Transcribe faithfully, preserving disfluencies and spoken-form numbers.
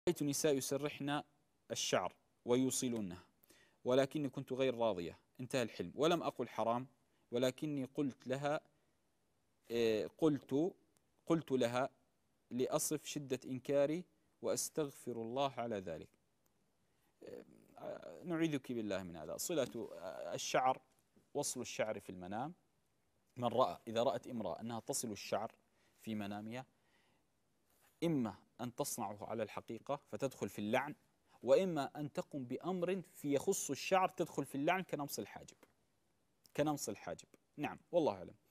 رأيت نساء يسرحن الشعر ويوصلونه ولكني كنت غير راضية، انتهى الحلم، ولم أقل حرام، ولكني قلت لها آه، قلت قلت لها لأصف شدة إنكاري وأستغفر الله على ذلك. آه، نعيذك بالله من هذا. صلة آه، الشعر، وصل الشعر في المنام. من رأى إذا رأت امرأة أنها تصل الشعر في منامها، إما أن تصنعه على الحقيقة فتدخل في اللعن، وإما أن تقوم بأمر في يخص الشعر تدخل في اللعن كنمص الحاجب، كنمص الحاجب. نعم والله أعلم.